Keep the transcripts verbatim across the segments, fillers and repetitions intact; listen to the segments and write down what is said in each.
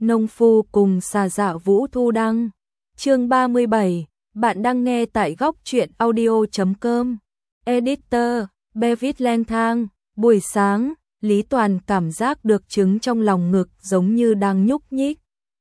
Nông phu cùng xà dạ Vũ Thu Đăng. Chương ba mươi bảy, bạn đang nghe tại góc truyện audio chấm com. Editor, Bevitt lang thang. Buổi sáng, Lý Toàn cảm giác được trứng trong lòng ngực giống như đang nhúc nhích.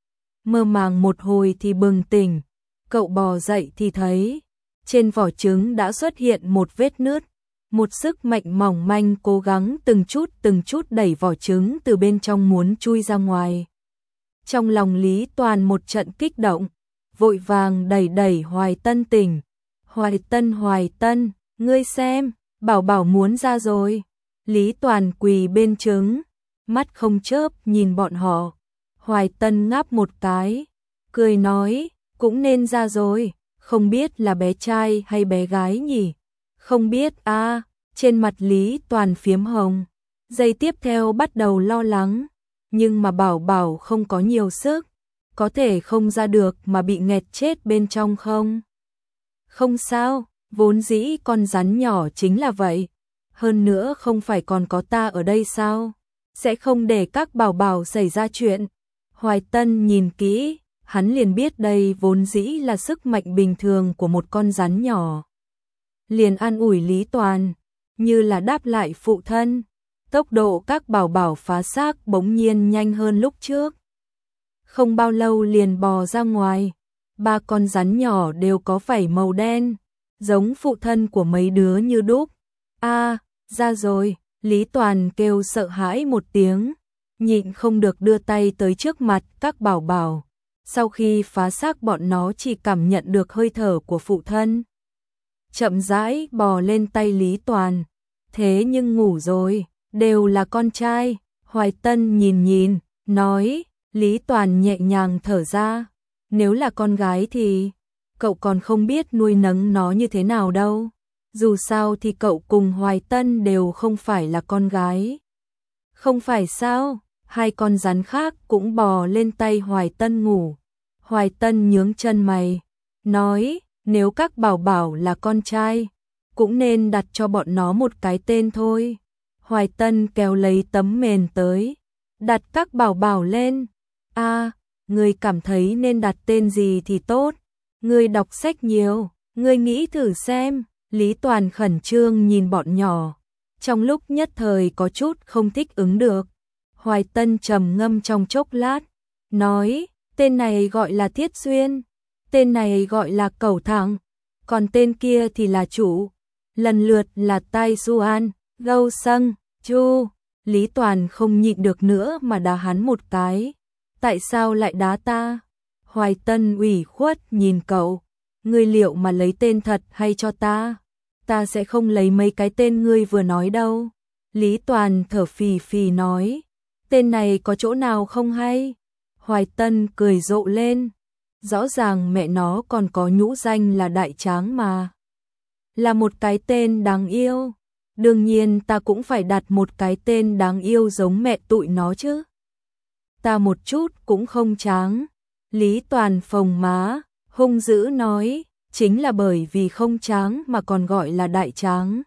Mơ màng một hồi thì bừng tỉnh, cậu bò dậy thì thấy trên vỏ trứng đã xuất hiện một vết nứt. Một sức mạnh mỏng manh cố gắng từng chút từng chút đẩy vỏ trứng từ bên trong muốn chui ra ngoài. Trong lòng Lý Toàn một trận kích động, vội vàng đẩy đẩy Hoài Tân tỉnh. Hoài Tân, Hoài Tân, ngươi xem, bảo bảo muốn ra rồi. Lý Toàn quỳ bên trứng, mắt không chớp nhìn bọn họ. Hoài Tân ngáp một cái, cười nói, cũng nên ra rồi, không biết là bé trai hay bé gái nhỉ? Không biết a. À, trên mặt Lý Toàn phiếm hồng. Giây tiếp theo bắt đầu lo lắng, nhưng mà bảo bảo không có nhiều sức, có thể không ra được mà bị nghẹt chết bên trong không? Không sao, vốn dĩ con rắn nhỏ chính là vậy. Hơn nữa không phải còn có ta ở đây sao? Sẽ không để các bảo bảo xảy ra chuyện. Hoài Tân nhìn kỹ, hắn liền biết đây vốn dĩ là sức mạnh bình thường của một con rắn nhỏ. Liền an ủi Lý Toàn, như là đáp lại phụ thân. Tốc độ các bảo bảo phá xác bỗng nhiên nhanh hơn lúc trước. Không bao lâu liền bò ra ngoài. Ba con rắn nhỏ đều có vảy màu đen, giống phụ thân của mấy đứa như đúc. A, à, ra rồi, Lý Toàn kêu sợ hãi một tiếng, nhịn không được đưa tay tới trước mặt các bảo bảo. Sau khi phá xác bọn nó chỉ cảm nhận được hơi thở của phụ thân. Chậm rãi bò lên tay Lý Toàn. Thế nhưng ngủ rồi, đều là con trai. Hoài Tân nhìn nhìn, nói, Lý Toàn nhẹ nhàng thở ra. Nếu là con gái thì, cậu còn không biết nuôi nấng nó như thế nào đâu. Dù sao thì cậu cùng Hoài Tân đều không phải là con gái. Không phải sao, hai con rắn khác cũng bò lên tay Hoài Tân ngủ. Hoài Tân nhướng chân mày, nói, nếu các bảo bảo là con trai, cũng nên đặt cho bọn nó một cái tên thôi. Hoài Tân kéo lấy tấm mền tới, đặt các bảo bảo lên. A, à, ngươi cảm thấy nên đặt tên gì thì tốt. Ngươi đọc sách nhiều, ngươi nghĩ thử xem. Lý Toàn khẩn trương nhìn bọn nhỏ, trong lúc nhất thời có chút không thích ứng được. Hoài Tân trầm ngâm trong chốc lát, nói, tên này gọi là Thiết Xuyên, tên này gọi là Cẩu Thẳng, còn tên kia thì là Chủ, lần lượt là Tai Xuan, Gâu Sâng, Chu. Lý Toàn không nhịn được nữa mà đá hắn một cái. Tại sao lại đá ta? Hoài Tân ủy khuất nhìn cậu, ngươi liệu mà lấy tên thật hay cho ta? Ta sẽ không lấy mấy cái tên ngươi vừa nói đâu. Lý Toàn thở phì phì nói, tên này có chỗ nào không hay? Hoài Tân cười rộ lên, rõ ràng mẹ nó còn có nhũ danh là Đại Tráng mà. Là một cái tên đáng yêu, đương nhiên ta cũng phải đặt một cái tên đáng yêu giống mẹ tụi nó chứ. Ta một chút cũng không tráng. Lý Toàn phồng má, hung dữ nói, chính là bởi vì không tráng mà còn gọi là Đại Tráng,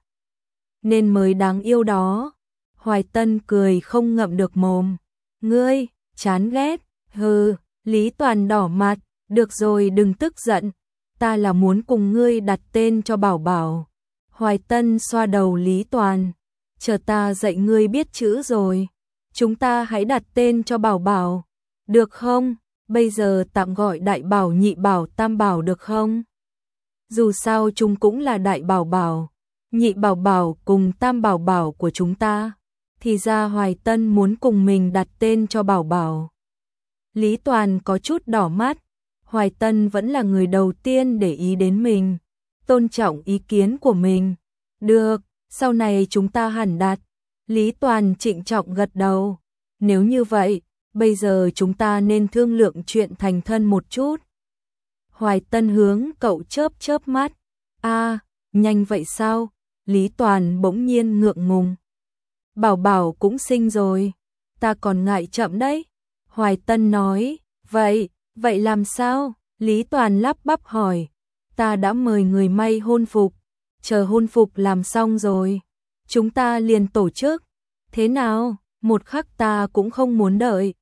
nên mới đáng yêu đó. Hoài Tân cười không ngậm được mồm, ngươi, chán ghét, hừ. Lý Toàn đỏ mặt, được rồi đừng tức giận, ta là muốn cùng ngươi đặt tên cho bảo bảo. Hoài Tân xoa đầu Lý Toàn, chờ ta dạy ngươi biết chữ rồi, chúng ta hãy đặt tên cho bảo bảo, được không? Bây giờ tạm gọi đại bảo, nhị bảo, tam bảo được không? Dù sao chúng cũng là đại bảo bảo, nhị bảo bảo cùng tam bảo bảo của chúng ta. Thì ra Hoài Tân muốn cùng mình đặt tên cho bảo bảo. Lý Toàn có chút đỏ mắt, Hoài Tân vẫn là người đầu tiên để ý đến mình, tôn trọng ý kiến của mình. Được, sau này chúng ta hẳn đặt. Lý Toàn trịnh trọng gật đầu. Nếu như vậy, bây giờ chúng ta nên thương lượng chuyện thành thân một chút. Hoài Tân hướng cậu chớp chớp mắt. A, à, nhanh vậy sao? Lý Toàn bỗng nhiên ngượng ngùng. Bảo bảo cũng sinh rồi, ta còn ngại chậm đấy. Hoài Tân nói, vậy, vậy làm sao? Lý Toàn lắp bắp hỏi, ta đã mời người may hôn phục, chờ hôn phục làm xong rồi, chúng ta liền tổ chức. Thế nào? Một khắc ta cũng không muốn đợi.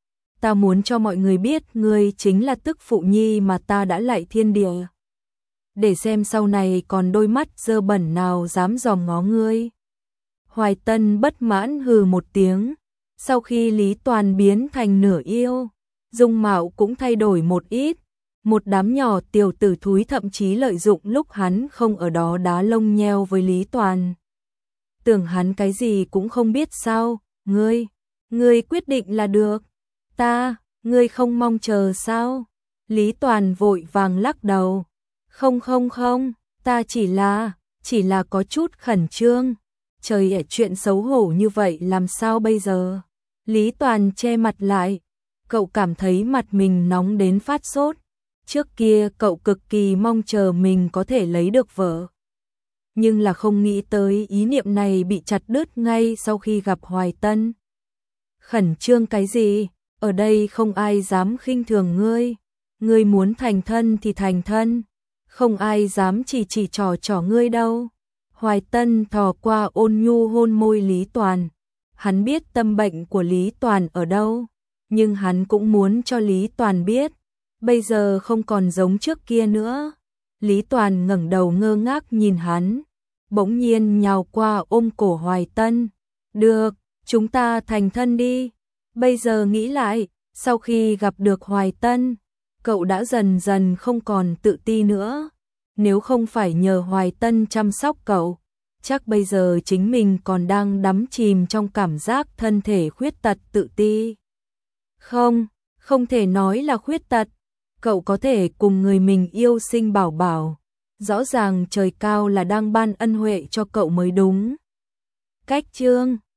ta muốn cho mọi người biết ngươi chính là tức phụ nhi mà ta đã lạy thiên địa. Để xem sau này còn đôi mắt dơ bẩn nào dám dòm ngó ngươi. Hoài Tân bất mãn hừ một tiếng, sau khi Lý Toàn biến thành nửa yêu, dung mạo cũng thay đổi một ít, một đám nhỏ tiểu tử thúi thậm chí lợi dụng lúc hắn không ở đó đá lông nheo với Lý Toàn. Tưởng hắn cái gì cũng không biết sao, ngươi, ngươi quyết định là được, ta, ngươi không mong chờ sao? Lý Toàn vội vàng lắc đầu, không không không, ta chỉ là, chỉ là có chút khẩn trương, trời ơi chuyện xấu hổ như vậy làm sao bây giờ? Lý Toàn che mặt lại, cậu cảm thấy mặt mình nóng đến phát sốt. Trước kia cậu cực kỳ mong chờ mình có thể lấy được vợ. Nhưng là không nghĩ tới ý niệm này bị chặt đứt ngay sau khi gặp Hoài Tân. Khẩn trương cái gì? Ở đây không ai dám khinh thường ngươi. Ngươi muốn thành thân thì thành thân. Không ai dám chỉ chỉ trò trò ngươi đâu. Hoài Tân thò qua ôn nhu hôn môi Lý Toàn. Hắn biết tâm bệnh của Lý Toàn ở đâu. Nhưng hắn cũng muốn cho Lý Toàn biết. Bây giờ không còn giống trước kia nữa. Lý Toàn ngẩng đầu ngơ ngác nhìn hắn, bỗng nhiên nhào qua ôm cổ Hoài Tân. Được, chúng ta thành thân đi. Bây giờ nghĩ lại, sau khi gặp được Hoài Tân, cậu đã dần dần không còn tự ti nữa. Nếu không phải nhờ Hoài Tân chăm sóc cậu, chắc bây giờ chính mình còn đang đắm chìm trong cảm giác thân thể khuyết tật tự ti. Không, không thể nói là khuyết tật. Cậu có thể cùng người mình yêu sinh bảo bảo. Rõ ràng trời cao là đang ban ân huệ cho cậu mới đúng. Cách chương